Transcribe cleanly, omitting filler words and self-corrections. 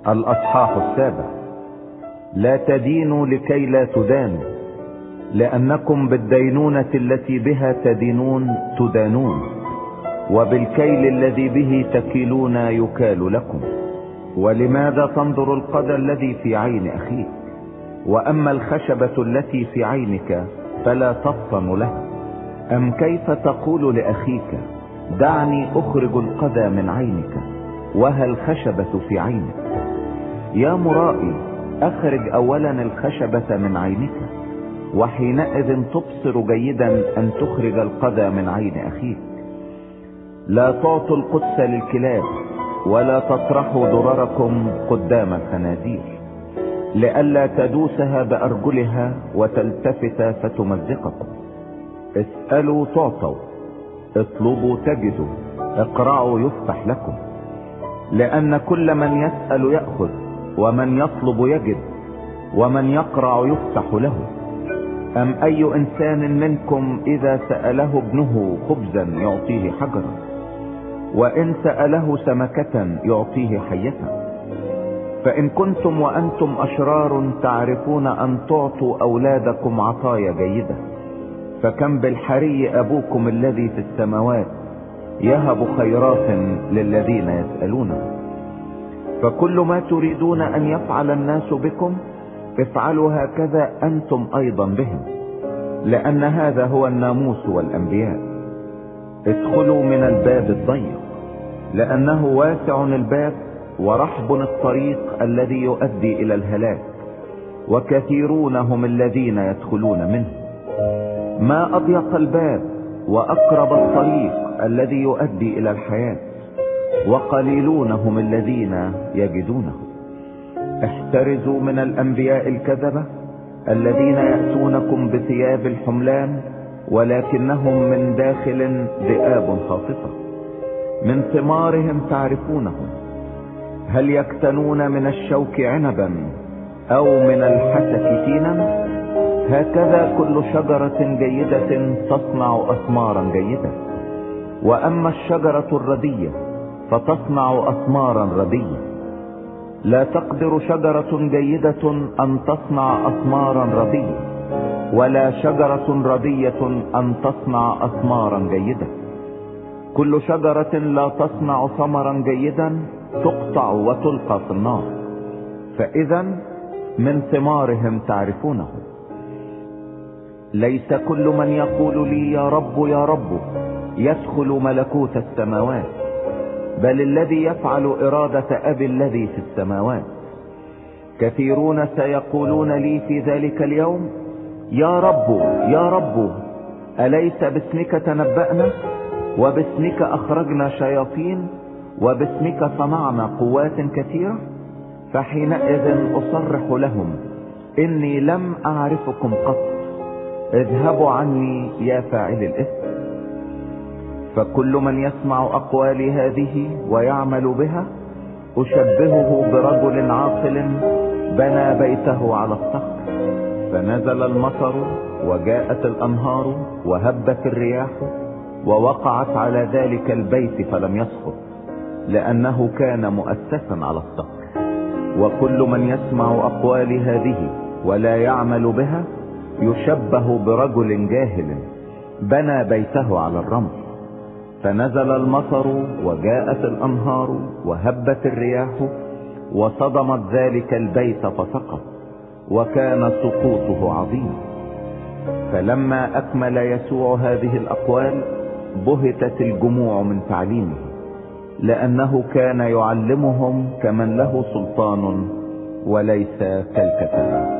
الأصحاح 7. لا تدينوا لكي لا تدانوا، لأنكم بالدينونة التي بها تدينون تدانون، وبالكيل الذي به تكيلون يكال لكم. ولماذا تنظر القدى الذي في عين أخيك، وأما الخشبة التي في عينك فلا تفطن لها؟ أم كيف تقول لأخيك دعني أخرج القدى من عينك وها الخشبة في عينك؟ يا مرائي، أخرج أولا الخشبة من عينك، وحينئذ تبصر جيدا أن تخرج القدى من عين أخيك. لا تعطوا القدس للكلاب، ولا تطرحوا ضرركم قدام الخنازير، لئلا تدوسها بأرجلها وتلتفت فتمزقكم. اسألوا تعطوا، اطلبوا تجدوا، اقرعوا يفتح لكم. لأن كل من يسأل يأخذ، ومن يطلب يجد، ومن يقرع يفتح له. أم أي إنسان منكم إذا سأله ابنه خبزا يعطيه حجرا، وإن سأله سمكة يعطيه حية؟ فإن كنتم وأنتم أشرار تعرفون أن تعطوا أولادكم عطايا جيدة، فكم بالحري أبوكم الذي في السماوات يهب خيرات للذين يسألونه. فكل ما تريدون أن يفعل الناس بكم افعلوا هكذا أنتم أيضا بهم، لأن هذا هو الناموس والأنبياء. ادخلوا من الباب الضيق، لأنه واسع الباب ورحب الطريق الذي يؤدي إلى الهلاك، وكثيرون هم الذين يدخلون منه. ما أضيق الباب وأقرب الطريق الذي يؤدي إلى الحياة، وقليلون هم الذين يجدونه. احترزوا من الأنبياء الكذبة الذين يأتونكم بثياب الحملان، ولكنهم من داخل ذئاب خاطفة. من ثمارهم تعرفونهم، هل يكتنون من الشوك عنبا أو من الحسك تينا؟ هكذا كل شجرة جيدة تصنع أثمارا جيدة، وأما الشجرة الردية فتصنع أثمارا ردية. لا تقدر شجرة جيدة أن تصنع أثمارا ردية، ولا شجرة ردية أن تصنع أثمارا جيدة. كل شجرة لا تصنع ثمرا جيدا تقطع وتلقى في النار. فإذا من ثمارهم تعرفونه. ليس كل من يقول لي يا رب يا رب يدخل ملكوت السماوات، بل الذي يفعل إرادة أبي الذي في السماوات. كثيرون سيقولون لي في ذلك اليوم يا رب يا رب، أليس باسمك تنبأنا، وباسمك أخرجنا شياطين، وباسمك صنعنا قوات كثيرة؟ فحينئذ أصرح لهم إني لم أعرفكم قط، اذهبوا عني يا فاعل الإثم. فكل من يسمع أقوالي هذه ويعمل بها أشبهه برجل عاقل بنى بيته على الصخر، فنزل المطر وجاءت الأنهار وهبت الرياح ووقعت على ذلك البيت فلم يسقط، لأنه كان مؤسسا على الصخر. وكل من يسمع أقوالي هذه ولا يعمل بها يشبه برجل جاهل بنى بيته على الرمل، فنزل المطر وجاءت الأنهار وهبت الرياح وصدمت ذلك البيت فسقط، وكان سقوطه عظيم. فلما أكمل يسوع هذه الأقوال بهتت الجموع من تعليمه، لأنه كان يعلمهم كمن له سلطان وليس كالكتبة.